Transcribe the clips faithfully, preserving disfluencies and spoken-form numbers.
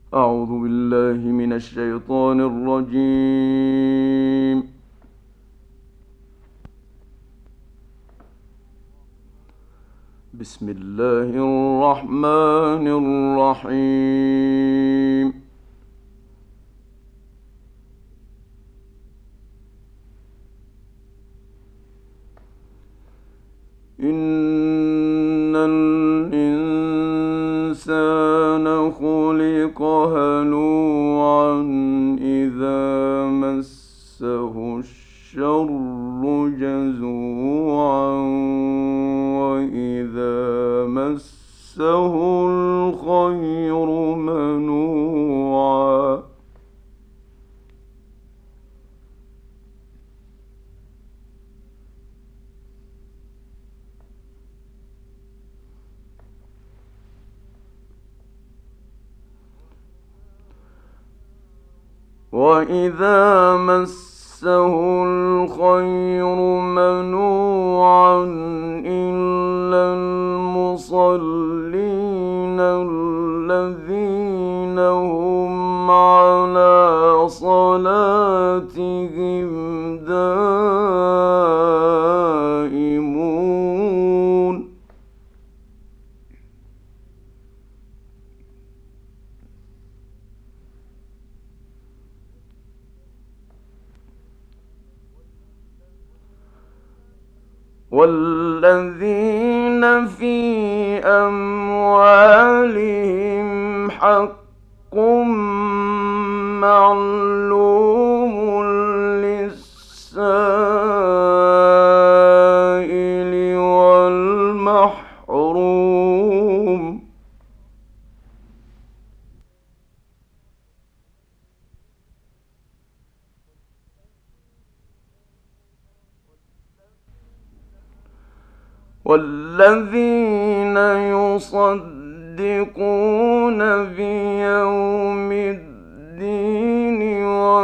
أعوذ بالله من الشيطان الرجيم. بسم الله الرحمن الرحيم. إن الإنسان خلق هلوعا إذا مسه الشر جزوعا وإذا مسه الخير منوعا. وإذا مسه الخير منوعا إلا المصلين الذين هم على صلاتهم دائمون. والذين في أموالهم حق معلوم للسائل والمحروم. والذين يصدقون بيوم الدين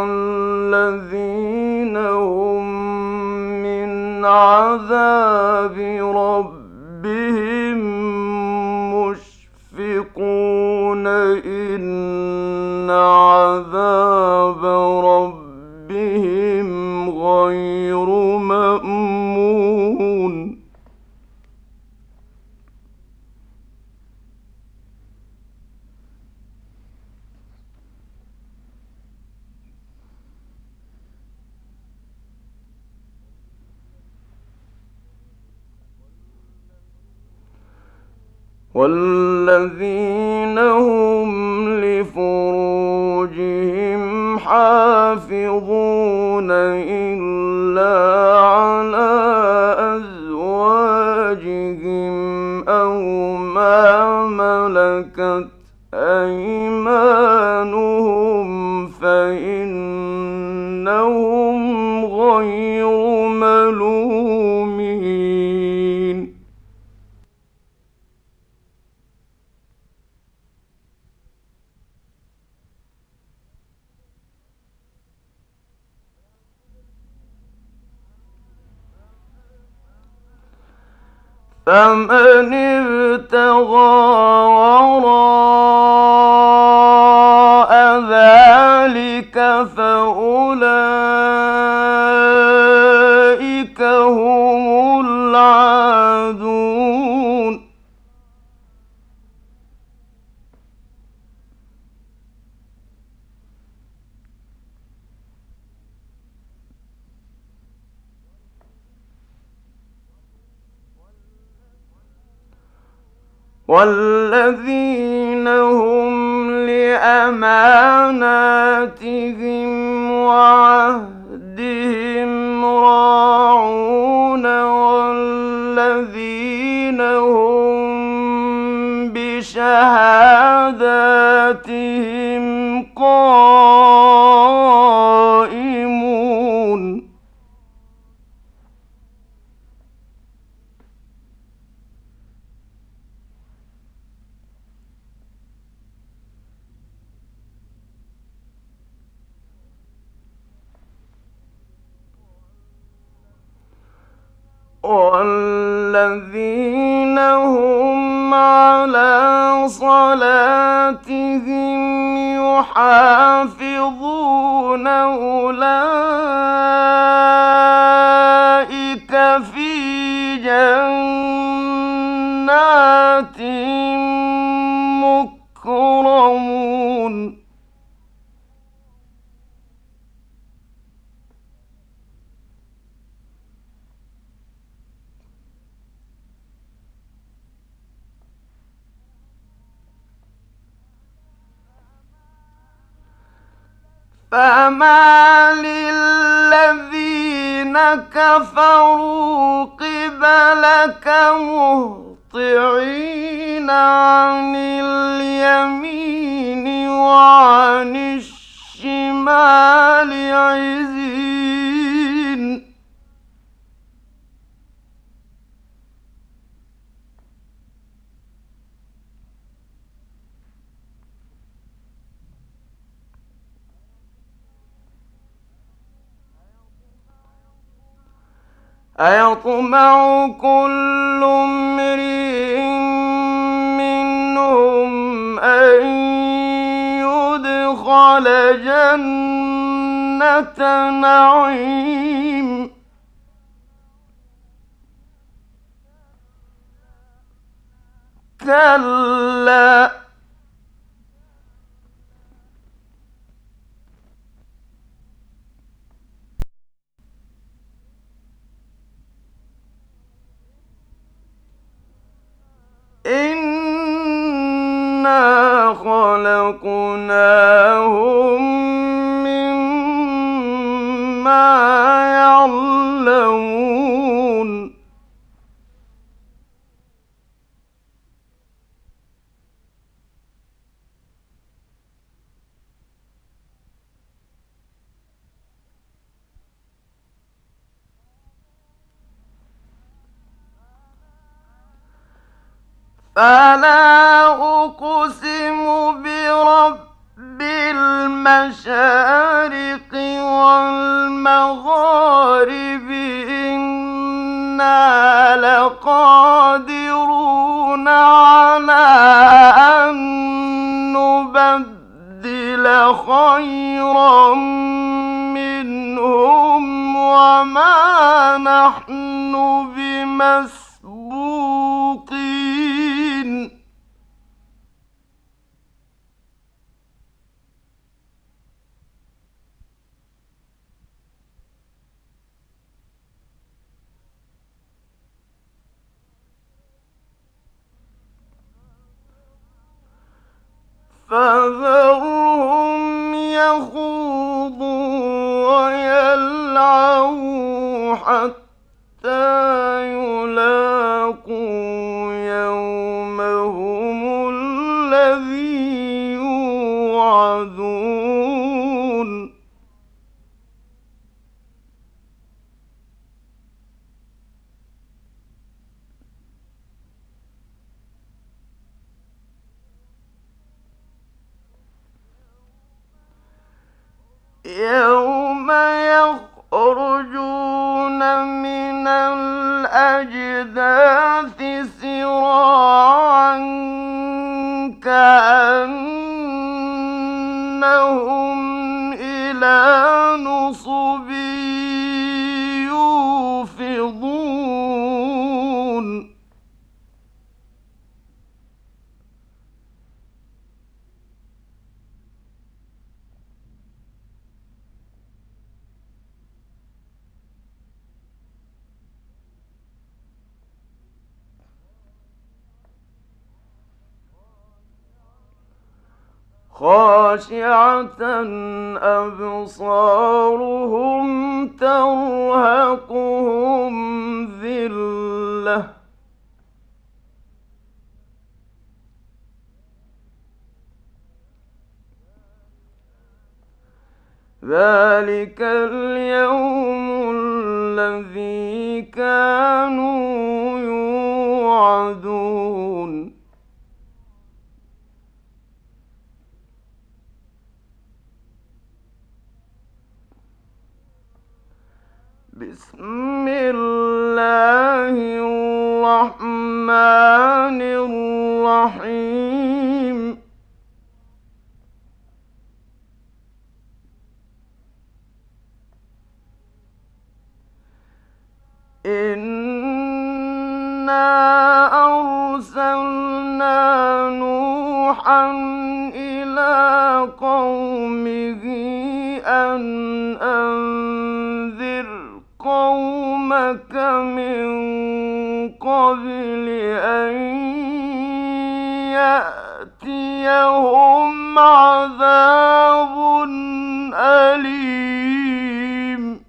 والذين هم من عذاب ربهم مشفقون إن عذاب ربهم غير مأمون. والذين هم لفروجهم حافظون إلا على أزواجهم أو ما ملكت أيمانهم فإنهم غير ملومين. فمن ابتغى وراء ذلك فأولئك هم العادون. والذين هم لأماناتهم وعهدهم راعون والذين هم بشهاداتهم قائمون. والذين هم على صلاتهم يحافظون أولئك في جنات مكرمون فَمَالِ الَّذِينَ كَفَرُوا قِبَلَكَ مُهْطِعِينَ عَنِ الْيَمِينِ وَعَنِ الشِّمَالِ عِزِينَ أَيَطْمَعُ كُلُّ امْرِئٍ مِّنْهُمْ أَن يُدْخَلَ جَنَّةَ نَعِيمٍ كَلَّا إِنَّا خَلَقْنَاهُم مِّمَّا يَعْلَمُونَ فَلَا أُقْسِمُ بِرَبِّ الْمَشَارِقِ وَالْمَغَارِبِ إِنَّا لَقَادِرُونَ عَلَىٰ أَن نُّبَدِّلَ خَيْرًا مِّنْهُمْ وَمَا نَحْنُ بِمَسْبُوقِينَ فَذَرْهُمْ يَخُوضُوا وَيَلْعَبُوا حَتَّىٰ يُلَاقُوا يَوْمَهُمُ الَّذِي يُوعَدُونَ يَوْمَ يَخْرُجُونَ مِنَ الْأَجْدَاثِ سِرَاعًا كَأَنَّهُمْ إِلَىٰ نُصُبٍ يُوفِضُونَ خَاشِعَةً أَبْصَارُهُمْ تَرْهَقُهُمْ ذِلَّةٌ ۚ ذَٰلِكَ الْيَوْمُ الَّذِي كَانُوا يُوعَدُونَ بسم الله الرحمن الرحيم نوحا إلى قومه أن أنذر قومك من قبل أن يأتيهم عذاب أليم.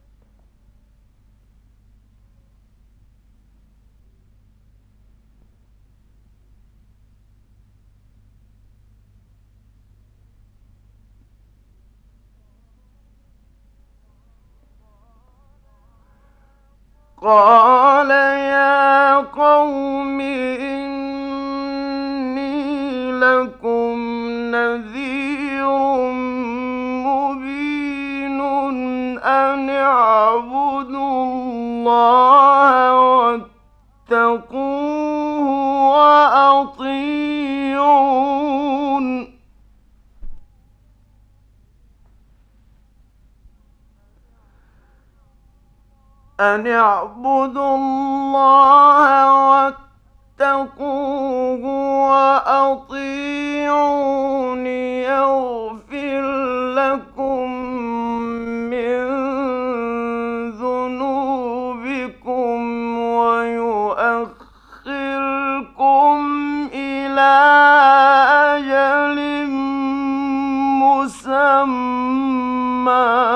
قال يا قوم إني لكم نذير مبين أن اعبدوا الله واتقوه وأطيعون أن اعبدوا الله واتقوه وأطيعون يغفر لكم من ذنوبكم ويؤخركم إلى أجل مسمى.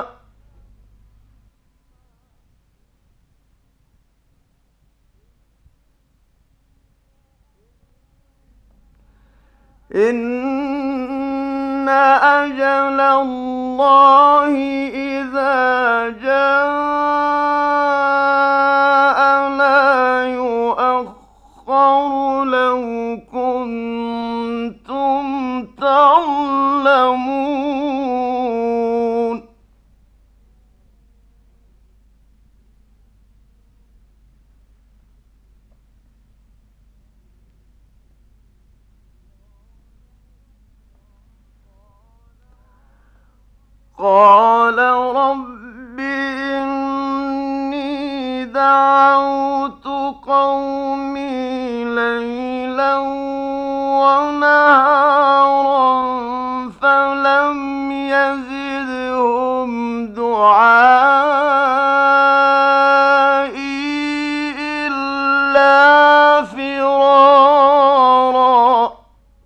إن أجل الله إذا جاء لا يؤخر لو كنتم تعلمون. قال رب إني دعوت قومي ليلا ونهارا فلم يزدهم دعائي إلا فرارا.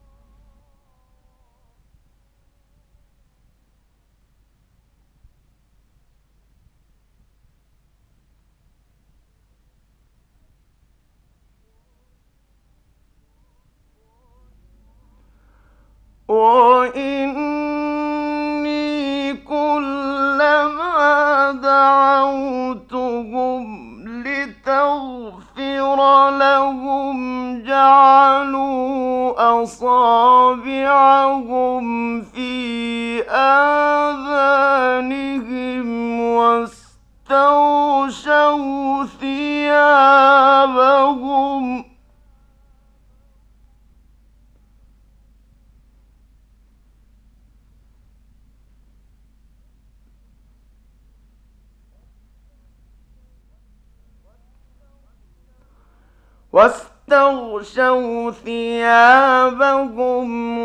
وإني كلما دعوتهم لتغفر لهم جعلوا أصابعهم في آذانهم واستغشوا ثيابهم واستغشوا ثيابهم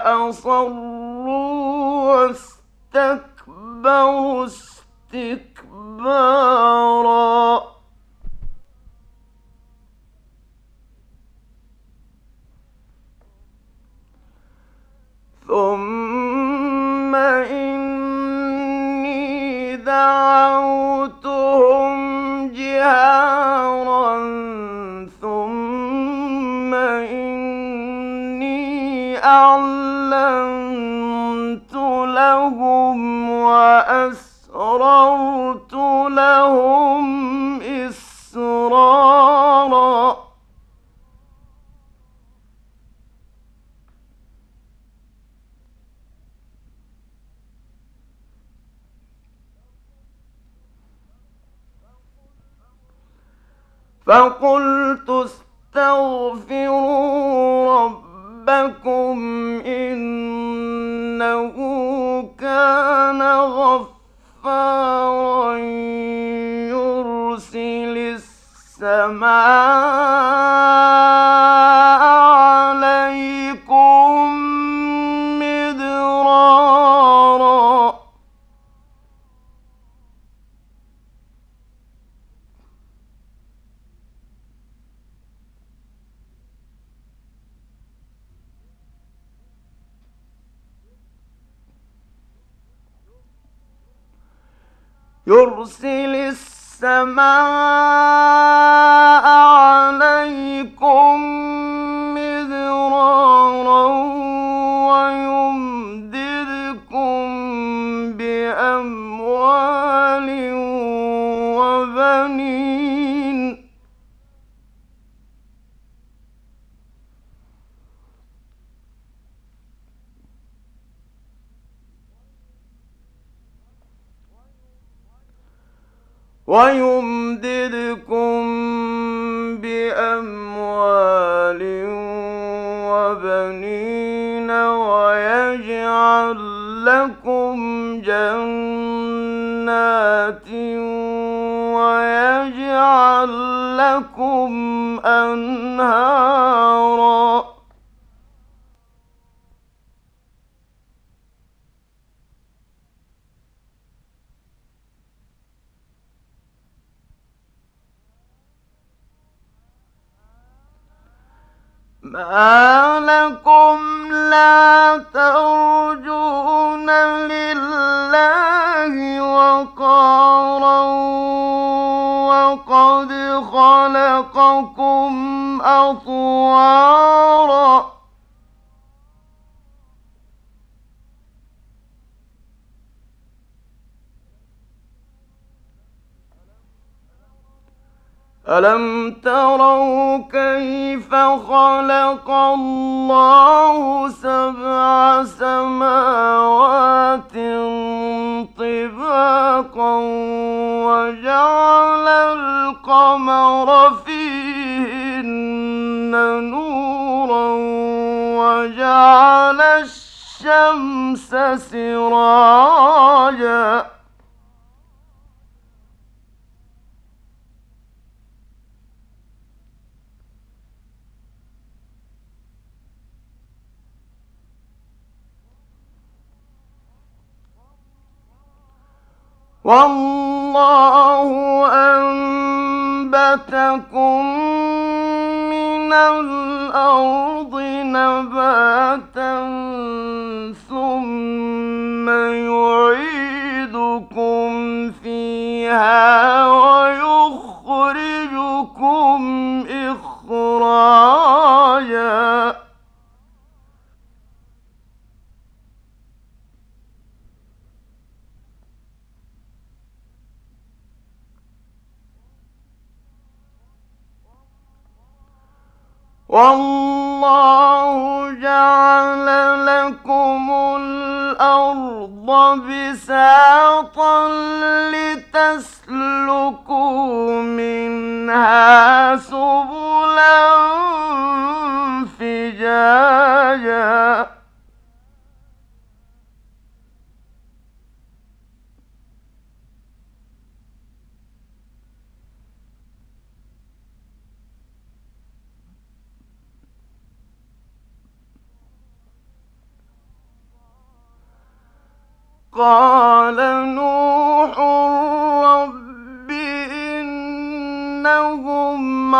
وأصروا واستكبروا استكبارا. ثم إني دعوتهم جهارا ثم إني أعلنت لهم وأسررت لهم إسرارا. فقلت استغفروا ربكم إنه كان غفارا يرسل السماء عليكم يرسل السماء عليكم مدرارا ويمددكم بأموال وبنين ويمددكم بأموال وبنين ويجعل لكم جنات ويجعل لكم أنهارا ما لكم لا ترجون لله وقارا وقد خلقكم أطوارا ألم تروا كيف خلق الله سبع سماوات طباقا وجعل القمر فيهن نورا وجعل الشمس سراجا والله أنبتكم من الأرض نباتا ثم يعيدكم فيها ويخرجكم إخراجا والله جعل لكم الأرض بساطا لتسلكوا منها سبلا فجاجا قال نوح رب إنهم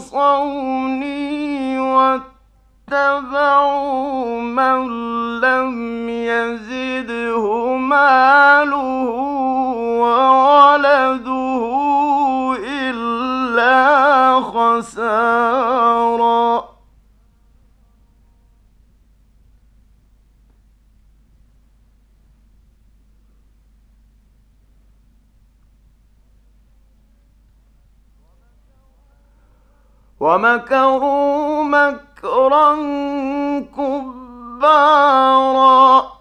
عصوني واتبعوا من لم يزده ماله وولده إلا خسارا ومكروا مكرا كبارا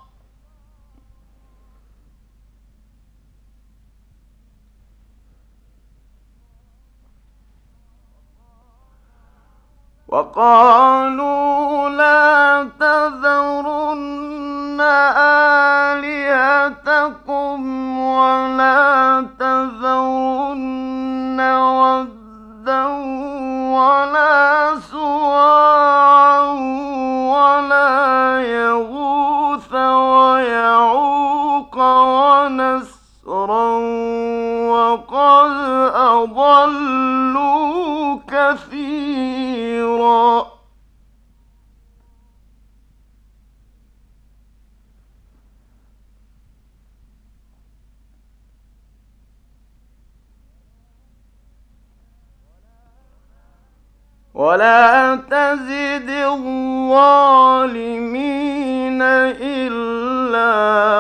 وقالوا لا تذرن آلهتكم ولا تذرن ودا ولا سواعا ولا يغوث ويعوق ونسرا وقد أضلوا كثيرا ولا تزد الظالمين إلا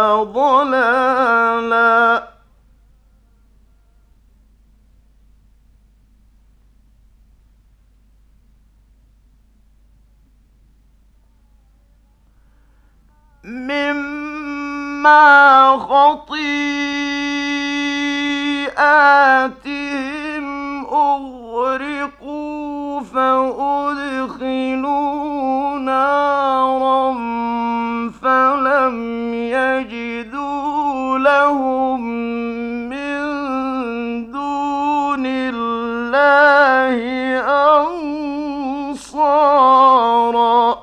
ضلالا. مما خطيئاتهم أغرقوا فأدخلوا نارا فلم يجدوا لهم من دون الله أنصارا.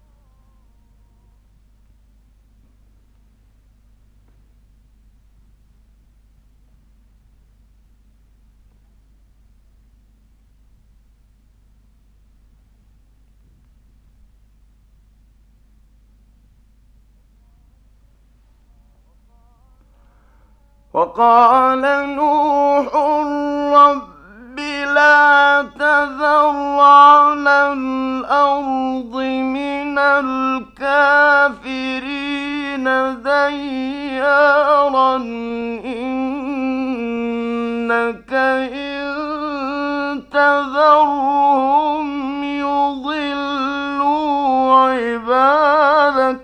وقال نوح رب لا تذر على الأرض من الكافرين ديارا إنك إن تذرهم يضلوا عبادك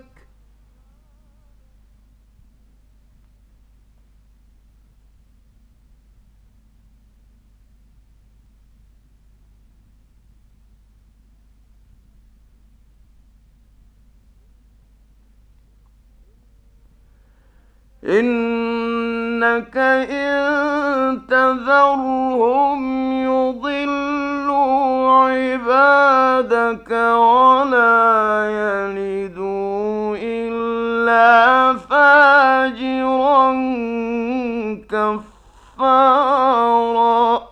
إنك إن تذرهم يضلوا عبادك ولا يلدوا إلا فاجرا كفارا.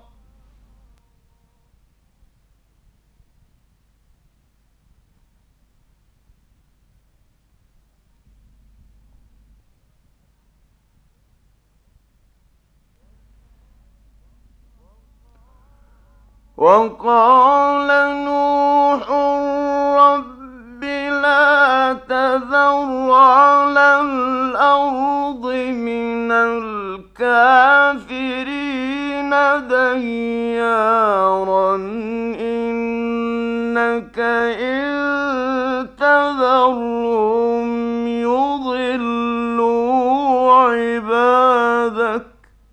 وقال نوح رب لا تذر على الأرض من الكافرين ديارا إنك إن تذرهم يضلوا عبادك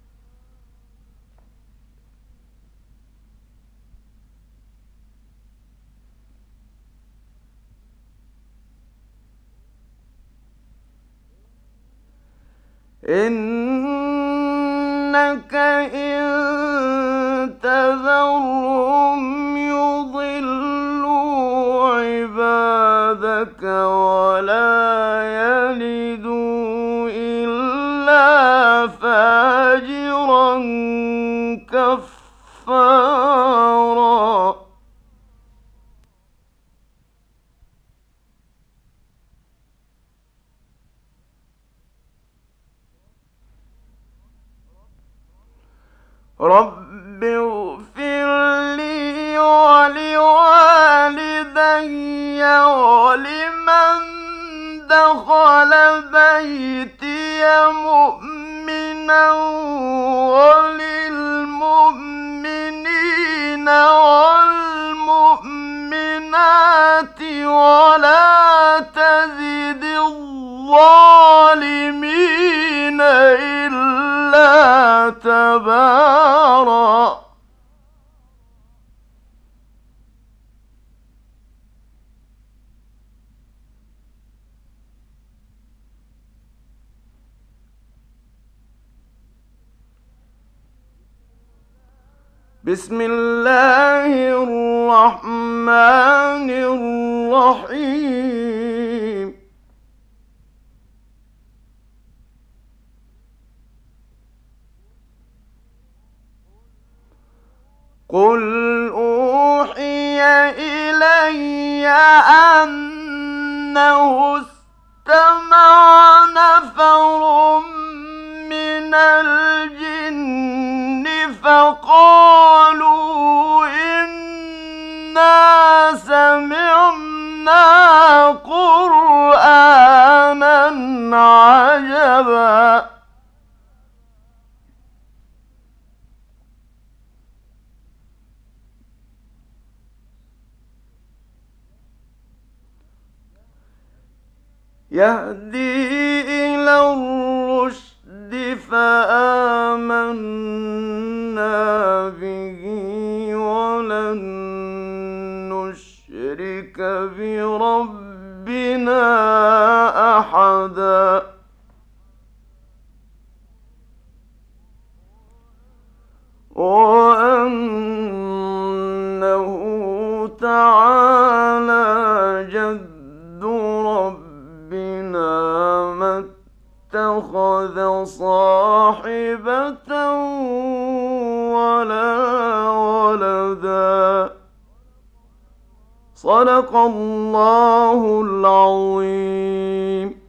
إنك إن تذرهم يضلوا عبادك ولا يلدوا إلا فاجرا كفارا. رب اغفر لي ولوالدي ولمن دخل بيتي مؤمنا وللمؤمنين والمؤمنات ولا تزد الظالمين إلا تبارا. بسم الله الرحمن الرحيم. قل أوحي إلي أنه استمع نفر من الجن فقالوا إنا سمعنا قرآنا عجبا يهدي إلى الرشد فآمنا به ولن نشرك بربنا أحدا وأنه تعالى جد ربنا ما اتخذ صاحبة ولا ولدا صدق الله العظيم.